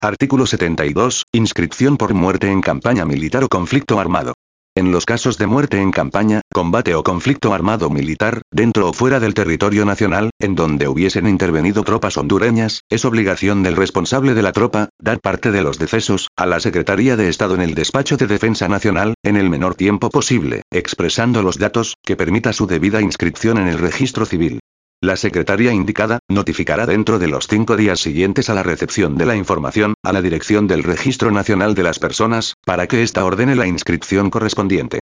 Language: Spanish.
Artículo 72. Inscripción por muerte en campaña militar o conflicto armado. En los casos de muerte en campaña, combate o conflicto armado militar, dentro o fuera del territorio nacional, en donde hubiesen intervenido tropas hondureñas, es obligación del responsable de la tropa, dar parte de los decesos, a la Secretaría de Estado en el Despacho de Defensa Nacional, en el menor tiempo posible, expresando los datos, que permita su debida inscripción en el registro civil. La secretaría indicada, notificará dentro de los 5 días siguientes a la recepción de la información, a la Dirección del Registro Nacional de las Personas, para que ésta ordene la inscripción correspondiente.